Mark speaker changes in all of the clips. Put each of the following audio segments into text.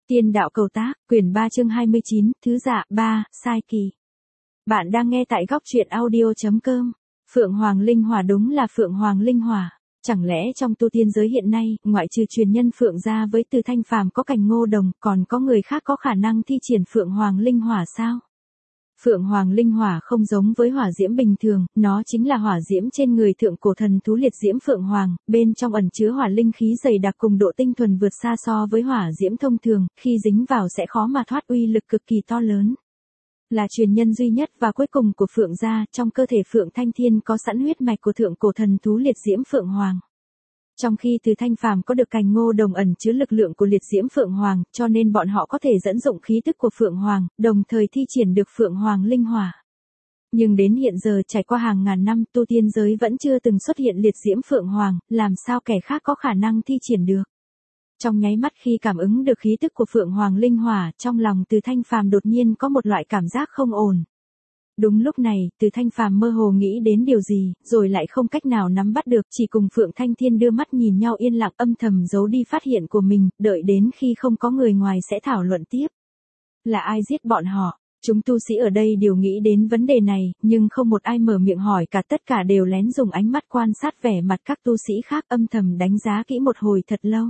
Speaker 1: Tiên đạo cầu tác, quyển 3 chương 29, thứ dạ 3, sai kỳ. Bạn đang nghe tại góc truyện audio.com. Phượng Hoàng Linh Hỏa đúng là Phượng Hoàng Linh Hỏa. Chẳng lẽ trong tu tiên giới hiện nay, ngoại trừ truyền nhân Phượng gia với Từ Thanh Phàm có cành Ngô Đồng, còn có người khác có khả năng thi triển Phượng Hoàng Linh Hỏa sao? Phượng Hoàng Linh Hỏa không giống với hỏa diễm bình thường, nó chính là hỏa diễm trên người thượng cổ thần thú liệt diễm Phượng Hoàng, bên trong ẩn chứa hỏa linh khí dày đặc cùng độ tinh thuần vượt xa so với hỏa diễm thông thường, khi dính vào sẽ khó mà thoát, uy lực cực kỳ to lớn. Là truyền nhân duy nhất và cuối cùng của Phượng gia, trong cơ thể Phượng Thanh Thiên có sẵn huyết mạch của thượng cổ thần thú liệt diễm Phượng Hoàng. Trong khi Từ Thanh Phàm có được cành Ngô Đồng ẩn chứa lực lượng của liệt diễm Phượng Hoàng, cho nên bọn họ có thể dẫn dụng khí tức của Phượng Hoàng, đồng thời thi triển được Phượng Hoàng Linh Hỏa. Nhưng đến hiện giờ trải qua hàng ngàn năm, tu tiên giới vẫn chưa từng xuất hiện liệt diễm Phượng Hoàng, làm sao kẻ khác có khả năng thi triển được. Trong nháy mắt khi cảm ứng được khí tức của Phượng Hoàng Linh Hỏa, trong lòng Từ Thanh Phàm đột nhiên có một loại cảm giác không ổn. Đúng lúc này, Từ Thanh Phàm mơ hồ nghĩ đến điều gì, rồi lại không cách nào nắm bắt được, chỉ cùng Phượng Thanh Thiên đưa mắt nhìn nhau yên lặng, âm thầm giấu đi phát hiện của mình, đợi đến khi không có người ngoài sẽ thảo luận tiếp. Là ai giết bọn họ? Chúng tu sĩ ở đây đều nghĩ đến vấn đề này, nhưng không một ai mở miệng hỏi cả, tất cả đều lén dùng ánh mắt quan sát vẻ mặt các tu sĩ khác, âm thầm đánh giá kỹ một hồi thật lâu.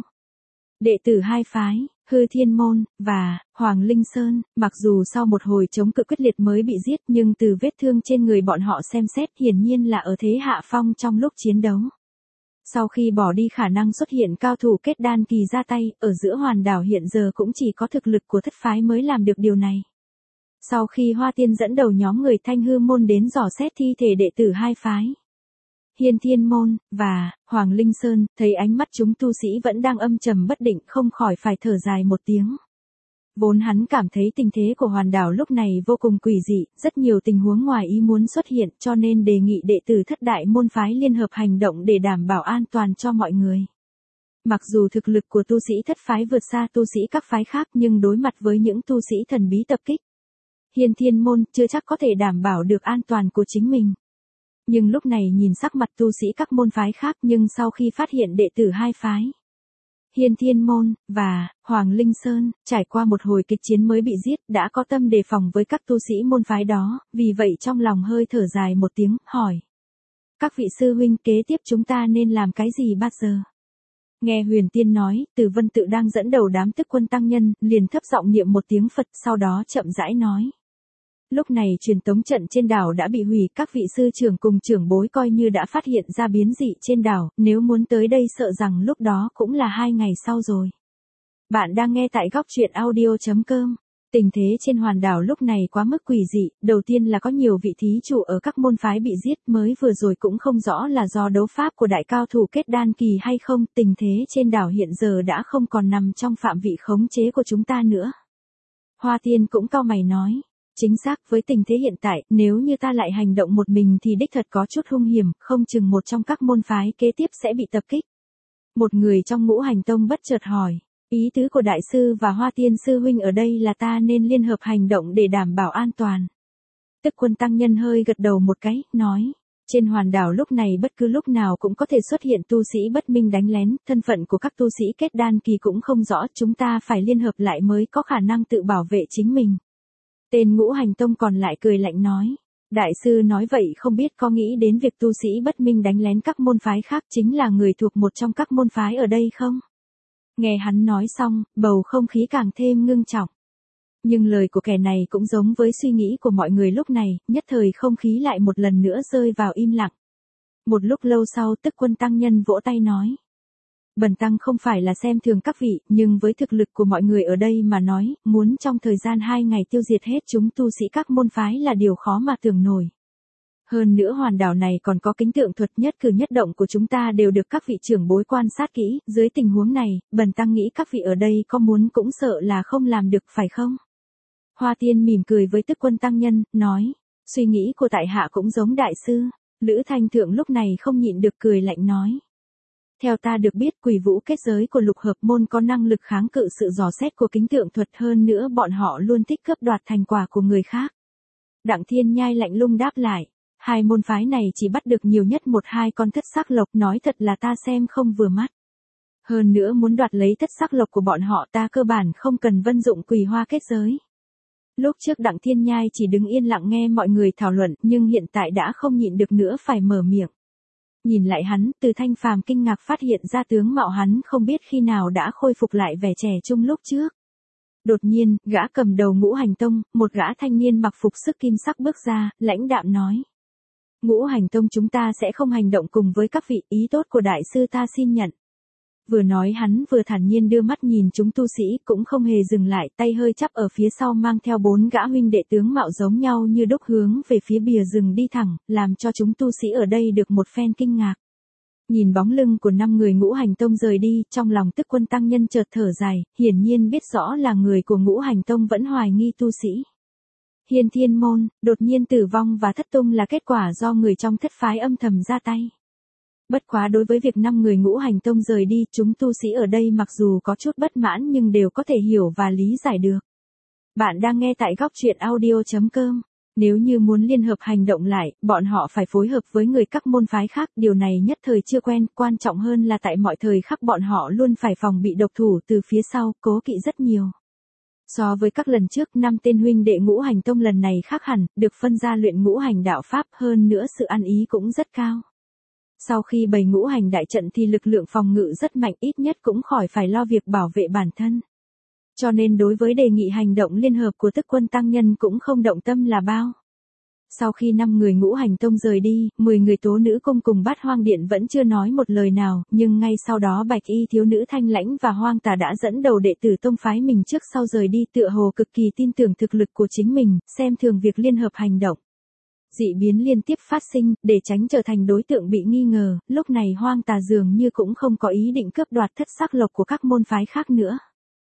Speaker 1: Đệ tử hai phái, Hư Thiên Môn, và Hoàng Linh Sơn, mặc dù sau một hồi chống cự quyết liệt mới bị giết, nhưng từ vết thương trên người bọn họ xem xét hiển nhiên là ở thế hạ phong trong lúc chiến đấu. Sau khi bỏ đi khả năng xuất hiện cao thủ kết đan kỳ ra tay, ở giữa hòn đảo hiện giờ cũng chỉ có thực lực của thất phái mới làm được điều này. Sau khi Hoa Tiên dẫn đầu nhóm người Thanh Hư Môn đến dò xét thi thể đệ tử hai phái, Hiên Thiên Môn, và Hoàng Linh Sơn, thấy ánh mắt chúng tu sĩ vẫn đang âm trầm bất định, không khỏi phải thở dài một tiếng. Vốn hắn cảm thấy tình thế của hòn đảo lúc này vô cùng quỷ dị, rất nhiều tình huống ngoài ý muốn xuất hiện, cho nên đề nghị đệ tử thất đại môn phái liên hợp hành động để đảm bảo an toàn cho mọi người. Mặc dù thực lực của tu sĩ thất phái vượt xa tu sĩ các phái khác, nhưng đối mặt với những tu sĩ thần bí tập kích, Hiên Thiên Môn chưa chắc có thể đảm bảo được an toàn của chính mình. Nhưng lúc này nhìn sắc mặt tu sĩ các môn phái khác, nhưng sau khi phát hiện đệ tử hai phái, Hiên Thiên Môn, và Hoàng Linh Sơn, trải qua một hồi kịch chiến mới bị giết, đã có tâm đề phòng với các tu sĩ môn phái đó, vì vậy trong lòng hơi thở dài một tiếng, hỏi. Các vị sư huynh, kế tiếp chúng ta nên làm cái gì bây giờ? Nghe Huyền Tiên nói, Từ Vân Tự đang dẫn đầu đám tức quân tăng nhân, liền thấp giọng niệm một tiếng Phật, sau đó chậm rãi nói. Lúc này truyền tống trận trên đảo đã bị hủy, các vị sư trưởng cùng trưởng bối coi như đã phát hiện ra biến dị trên đảo, nếu muốn tới đây sợ rằng lúc đó cũng là 2 ngày sau rồi. Bạn đang nghe tại góc truyện audio.com. Tình thế trên hòn đảo lúc này quá mức quỷ dị, đầu tiên là có nhiều vị thí chủ ở các môn phái bị giết, mới vừa rồi cũng không rõ là do đấu pháp của đại cao thủ kết đan kỳ hay không, tình thế trên đảo hiện giờ đã không còn nằm trong phạm vị khống chế của chúng ta nữa. Hoa Tiên cũng cau mày nói. Chính xác, với tình thế hiện tại, nếu như ta lại hành động một mình thì đích thật có chút hung hiểm, không chừng một trong các môn phái kế tiếp sẽ bị tập kích. Một người trong Ngũ Hành Tông bất chợt hỏi, ý tứ của đại sư và Hoa Tiên sư huynh ở đây là ta nên liên hợp hành động để đảm bảo an toàn. Tức quân tăng nhân hơi gật đầu một cái, nói, trên hòn đảo lúc này bất cứ lúc nào cũng có thể xuất hiện tu sĩ bất minh đánh lén, thân phận của các tu sĩ kết đan kỳ cũng không rõ, chúng ta phải liên hợp lại mới có khả năng tự bảo vệ chính mình. Tên Ngũ Hành Tông còn lại cười lạnh nói. Đại sư nói vậy không biết có nghĩ đến việc tu sĩ bất minh đánh lén các môn phái khác chính là người thuộc một trong các môn phái ở đây không? Nghe hắn nói xong, bầu không khí càng thêm ngưng trọng. Nhưng lời của kẻ này cũng giống với suy nghĩ của mọi người lúc này, nhất thời không khí lại một lần nữa rơi vào im lặng. Một lúc lâu sau, Tức quân tăng nhân vỗ tay nói. Bần tăng không phải là xem thường các vị, nhưng với thực lực của mọi người ở đây mà nói, muốn trong thời gian 2 ngày tiêu diệt hết chúng tu sĩ các môn phái là điều khó mà tưởng nổi. Hơn nữa hòn đảo này còn có kính tượng thuật, nhất cử nhất động của chúng ta đều được các vị trưởng bối quan sát kỹ, dưới tình huống này, bần tăng nghĩ các vị ở đây có muốn cũng sợ là không làm được phải không? Hoa Tiên mỉm cười với Tức quân tăng nhân, nói, suy nghĩ của tại hạ cũng giống đại sư. Lữ Thanh Thượng lúc này không nhịn được cười lạnh nói. Theo ta được biết, Quỷ Vũ kết giới của Lục Hợp Môn có năng lực kháng cự sự dò xét của kính tượng thuật, hơn nữa bọn họ luôn thích cướp đoạt thành quả của người khác. Đặng Thiên Nhai lạnh lùng đáp lại, hai môn phái này chỉ bắt được nhiều nhất 1-2 con thất sắc lộc, nói thật là ta xem không vừa mắt. Hơn nữa muốn đoạt lấy thất sắc lộc của bọn họ ta cơ bản không cần Vân Dụng Quỳ Hoa kết giới. Lúc trước Đặng Thiên Nhai chỉ đứng yên lặng nghe mọi người thảo luận, nhưng hiện tại đã không nhịn được nữa phải mở miệng. Nhìn lại hắn, Từ Thanh Phàm kinh ngạc phát hiện ra tướng mạo hắn không biết khi nào đã khôi phục lại vẻ trẻ trung lúc trước. Đột nhiên, gã cầm đầu Ngũ Hành Tông, một gã thanh niên mặc phục sức kim sắc bước ra, lãnh đạm nói. Ngũ Hành Tông chúng ta sẽ không hành động cùng với các vị, ý tốt của đại sư ta xin nhận. Vừa nói hắn vừa thản nhiên đưa mắt nhìn chúng tu sĩ, cũng không hề dừng lại, tay hơi chắp ở phía sau mang theo 4 gã huynh đệ tướng mạo giống nhau như đúc hướng về phía bìa rừng đi thẳng, làm cho chúng tu sĩ ở đây được một phen kinh ngạc. Nhìn bóng lưng của 5 người Ngũ Hành Tông rời đi, trong lòng Tức Quân tăng nhân chợt thở dài, hiển nhiên biết rõ là người của Ngũ Hành Tông vẫn hoài nghi tu sĩ. Hiên Thiên Môn, đột nhiên tử vong và thất tung là kết quả do người trong thất phái âm thầm ra tay. Bất quá đối với việc 5 người Ngũ Hành Tông rời đi, chúng tu sĩ ở đây mặc dù có chút bất mãn nhưng đều có thể hiểu và lý giải được. Bạn đang nghe tại góc truyện audio.com. Nếu như muốn liên hợp hành động lại, bọn họ phải phối hợp với người các môn phái khác, điều này nhất thời chưa quen, quan trọng hơn là tại mọi thời khắc bọn họ luôn phải phòng bị độc thủ từ phía sau, cố kỵ rất nhiều. So với các lần trước, 5 tên huynh đệ Ngũ Hành Tông lần này khác hẳn, được phân ra luyện ngũ hành đạo pháp, hơn nữa sự ăn ý cũng rất cao. Sau khi bày ngũ hành đại trận thì lực lượng phòng ngự rất mạnh, ít nhất cũng khỏi phải lo việc bảo vệ bản thân. Cho nên đối với đề nghị hành động liên hợp của Tức Quân tăng nhân cũng không động tâm là bao. Sau khi 5 người Ngũ Hành Tông rời đi, 10 người Tố Nữ Cung cùng Bát Hoang Điện vẫn chưa nói một lời nào, nhưng ngay sau đó Bạch Y thiếu nữ Thanh Lãnh và Hoang Tà đã dẫn đầu đệ tử tông phái mình trước sau rời đi, tựa hồ cực kỳ tin tưởng thực lực của chính mình, xem thường việc liên hợp hành động. Dị biến liên tiếp phát sinh, để tránh trở thành đối tượng bị nghi ngờ, lúc này Hoang Tà dường như cũng không có ý định cướp đoạt thất sắc lộc của các môn phái khác nữa.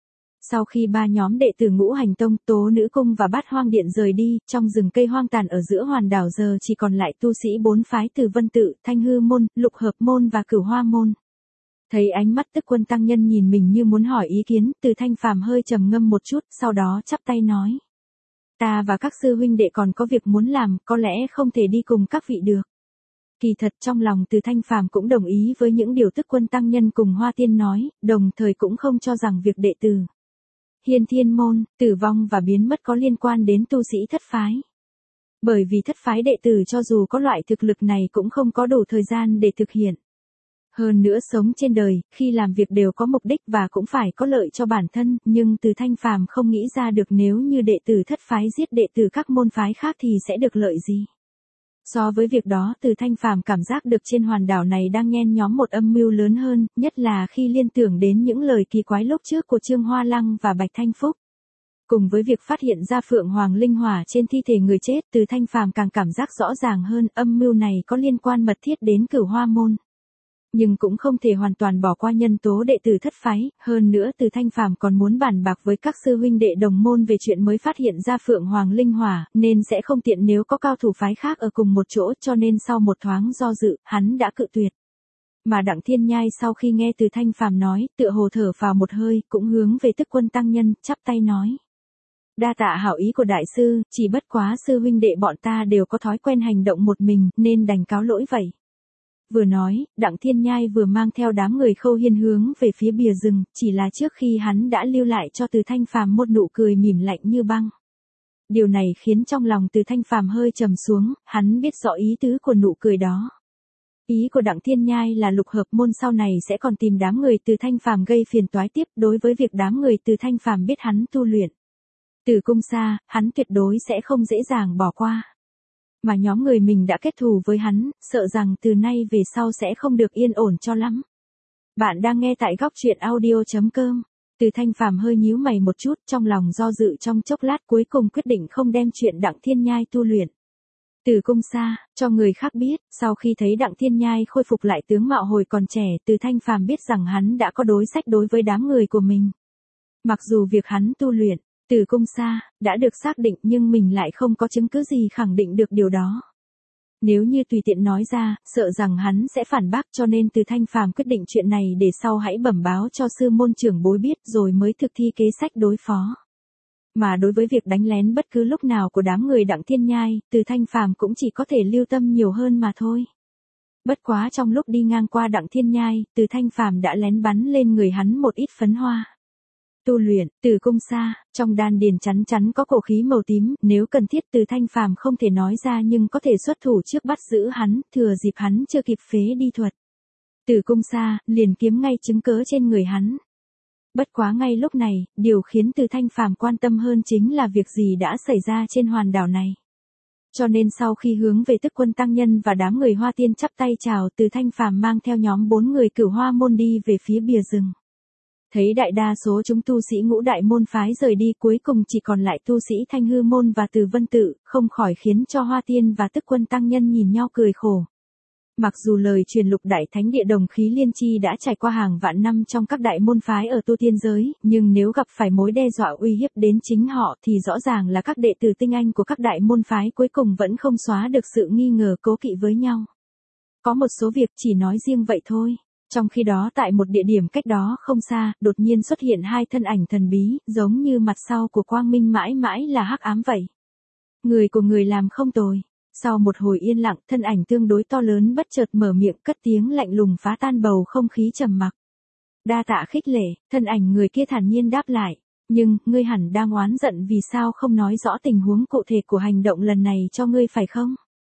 Speaker 1: Sau khi 3 nhóm đệ tử Ngũ Hành Tông, Tố Nữ Cung và Bát Hoang Điện rời đi, trong rừng cây hoang tàn ở giữa hòn đảo giờ chỉ còn lại tu sĩ 4 phái từ Vân Tự, Thanh Hư Môn, Lục Hợp Môn và Cửu Hoa Môn. Thấy ánh mắt Tức Quân tăng nhân nhìn mình như muốn hỏi ý kiến, Từ Thanh Phàm hơi trầm ngâm một chút, sau đó chắp tay nói. Ta và các sư huynh đệ còn có việc muốn làm, có lẽ không thể đi cùng các vị được. Kỳ thật trong lòng Từ Thanh Phàm cũng đồng ý với những điều Tức Quân tăng nhân cùng Hoa Tiên nói, đồng thời cũng không cho rằng việc đệ tử Hiên Thiên Môn, tử vong và biến mất có liên quan đến tu sĩ thất phái. Bởi vì thất phái đệ tử cho dù có loại thực lực này cũng không có đủ thời gian để thực hiện. Hơn nữa sống trên đời, khi làm việc đều có mục đích và cũng phải có lợi cho bản thân, nhưng Từ Thanh Phàm không nghĩ ra được nếu như đệ tử thất phái giết đệ tử các môn phái khác thì sẽ được lợi gì. So với việc đó, Từ Thanh Phàm cảm giác được trên hòn đảo này đang nhen nhóm một âm mưu lớn hơn, nhất là khi liên tưởng đến những lời kỳ quái lúc trước của Trương Hoa Lăng và Bạch Thanh Phúc. Cùng với việc phát hiện ra Phượng Hoàng Linh Hỏa trên thi thể người chết, Từ Thanh Phàm càng cảm giác rõ ràng hơn, âm mưu này có liên quan mật thiết đến Cửu Hoa Môn. Nhưng cũng không thể hoàn toàn bỏ qua nhân tố đệ tử thất phái, hơn nữa Từ Thanh Phàm còn muốn bàn bạc với các sư huynh đệ đồng môn về chuyện mới phát hiện ra Phượng Hoàng Linh Hỏa, nên sẽ không tiện nếu có cao thủ phái khác ở cùng một chỗ, cho nên sau một thoáng do dự, hắn đã cự tuyệt. Mà Đặng Thiên Nhai sau khi nghe Từ Thanh Phàm nói, tựa hồ thở phào một hơi, cũng hướng về Tức Quân tăng nhân, chắp tay nói. Đa tạ hảo ý của đại sư, chỉ bất quá sư huynh đệ bọn ta đều có thói quen hành động một mình, nên đành cáo lỗi vậy. Vừa nói, Đặng Thiên Nhai vừa mang theo đám người Khâu Hiên hướng về phía bìa rừng, chỉ là trước khi hắn đã lưu lại cho Từ Thanh Phàm một nụ cười mỉm lạnh như băng. Điều này khiến trong lòng Từ Thanh Phàm hơi trầm xuống, hắn biết rõ ý tứ của nụ cười đó. Ý của Đặng Thiên Nhai là Lục Hợp Môn sau này sẽ còn tìm đám người Từ Thanh Phàm gây phiền toái tiếp, đối với việc đám người Từ Thanh Phàm biết hắn tu luyện Từ Cung Sa, hắn tuyệt đối sẽ không dễ dàng bỏ qua. Mà nhóm người mình đã kết thù với hắn, sợ rằng từ nay về sau sẽ không được yên ổn cho lắm. Bạn đang nghe tại góc truyện audio.com. Từ Thanh Phàm hơi nhíu mày một chút, trong lòng do dự trong chốc lát, cuối cùng quyết định không đem chuyện Đặng Thiên Nhai tu luyện Từ Cung Sa cho người khác biết. Sau khi thấy Đặng Thiên Nhai khôi phục lại tướng mạo hồi còn trẻ, Từ Thanh Phàm biết rằng hắn đã có đối sách đối với đám người của mình. Mặc dù việc hắn tu luyện Từ Cung Sa đã được xác định, nhưng mình lại không có chứng cứ gì khẳng định được điều đó. Nếu như tùy tiện nói ra, sợ rằng hắn sẽ phản bác, cho nên Từ Thanh Phàm quyết định chuyện này để sau hãy bẩm báo cho sư môn trưởng bối biết rồi mới thực thi kế sách đối phó. Mà đối với việc đánh lén bất cứ lúc nào của đám người Đặng Thiên Nhai, Từ Thanh Phàm cũng chỉ có thể lưu tâm nhiều hơn mà thôi. Bất quá trong lúc đi ngang qua Đặng Thiên Nhai, Từ Thanh Phàm đã lén bắn lên người hắn một ít phấn hoa. Tu luyện, Tử cung xa, trong đan điền chắn chắn có cổ khí màu tím, nếu cần thiết Từ Thanh Phàm không thể nói ra nhưng có thể xuất thủ trước bắt giữ hắn, thừa dịp hắn chưa kịp phế đi thuật. Tử cung xa, liền kiếm ngay chứng cớ trên người hắn. Bất quá ngay lúc này, điều khiến Từ Thanh Phàm quan tâm hơn chính là việc gì đã xảy ra trên hòn đảo này. Cho nên sau khi hướng về Tức Quân tăng nhân và đám người Hoa Tiên chắp tay chào, Từ Thanh Phàm mang theo nhóm 4 người Cửu Hoa môn đi về phía bìa rừng. Thấy đại đa số chúng tu sĩ Ngũ Đại môn phái rời đi, cuối cùng chỉ còn lại tu sĩ Thanh Hư môn và Từ Vân tự, không khỏi khiến cho Hoa Tiên và Tức Quân tăng nhân nhìn nhau cười khổ. Mặc dù lời truyền Lục Đại Thánh Địa Đồng Khí Liên Chi đã trải qua hàng vạn năm trong các đại môn phái ở tu tiên giới, nhưng nếu gặp phải mối đe dọa uy hiếp đến chính họ thì rõ ràng là các đệ tử tinh anh của các đại môn phái cuối cùng vẫn không xóa được sự nghi ngờ cố kỵ với nhau. Có một số việc chỉ nói riêng vậy thôi. Trong khi đó tại một địa điểm cách đó không xa, đột nhiên xuất hiện hai thân ảnh thần bí, giống như mặt sau của quang minh mãi mãi là hắc ám vậy. Người của người làm không tồi. Sau một hồi yên lặng, thân ảnh tương đối to lớn bất chợt mở miệng cất tiếng lạnh lùng phá tan bầu không khí trầm mặc. Đa tạ khích lệ, thân ảnh người kia thản nhiên đáp lại. Nhưng, ngươi hẳn đang oán giận vì sao không nói rõ tình huống cụ thể của hành động lần này cho ngươi phải không?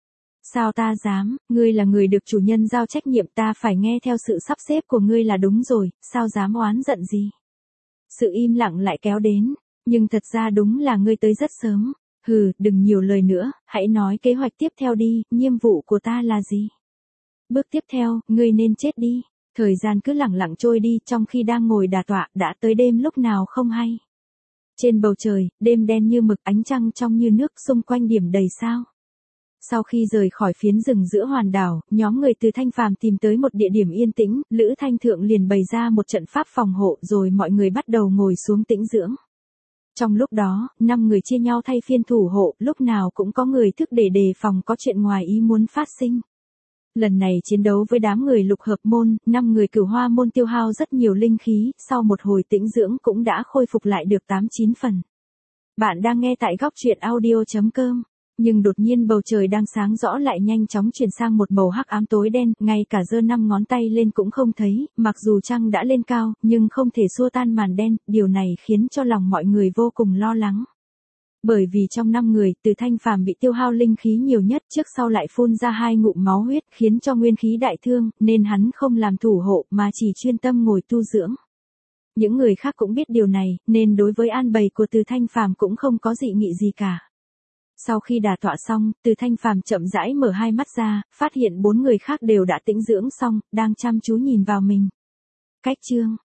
Speaker 1: Sao ta dám, ngươi là người được chủ nhân giao trách nhiệm, ta phải nghe theo sự sắp xếp của ngươi là đúng rồi, sao dám oán giận gì? Sự im lặng lại kéo đến, nhưng thật ra đúng là ngươi tới rất sớm. Hừ, đừng nhiều lời nữa, hãy nói kế hoạch tiếp theo đi, nhiệm vụ của ta là gì? Bước tiếp theo, ngươi nên chết đi. Thời gian cứ lẳng lặng trôi đi, trong khi đang ngồi đả tọa, đã tới đêm lúc nào không hay. Trên bầu trời, đêm đen như mực, ánh trăng trong như nước, xung quanh điểm đầy sao. Sau khi rời khỏi phiến rừng giữa hòn đảo, nhóm người Từ Thanh Phàm tìm tới một địa điểm yên tĩnh, Lữ Thanh Thượng liền bày ra một trận pháp phòng hộ rồi mọi người bắt đầu ngồi xuống tĩnh dưỡng. Trong lúc đó, 5 người chia nhau thay phiên thủ hộ, lúc nào cũng có người thức để đề phòng có chuyện ngoài ý muốn phát sinh. Lần này chiến đấu với đám người Lục Hợp môn, 5 người Cửu Hoa môn tiêu hao rất nhiều linh khí, sau một hồi tĩnh dưỡng cũng đã khôi phục lại được 8-9 phần. Bạn đang nghe tại góc truyện audio.com. Nhưng đột nhiên bầu trời đang sáng rõ lại nhanh chóng chuyển sang một màu hắc ám tối đen, ngay cả giơ 5 ngón tay lên cũng không thấy, mặc dù trăng đã lên cao, nhưng không thể xua tan màn đen, điều này khiến cho lòng mọi người vô cùng lo lắng. Bởi vì trong 5 người, Từ Thanh Phàm bị tiêu hao linh khí nhiều nhất, trước sau lại phun ra 2 ngụm máu huyết, khiến cho nguyên khí đại thương, nên hắn không làm thủ hộ mà chỉ chuyên tâm ngồi tu dưỡng. Những người khác cũng biết điều này, nên đối với an bày của Từ Thanh Phàm cũng không có dị nghị gì cả. Sau khi đả tọa xong, Từ Thanh Phàm chậm rãi mở hai mắt ra, phát hiện 4 người khác đều đã tĩnh dưỡng xong, đang chăm chú nhìn vào mình. Cách chương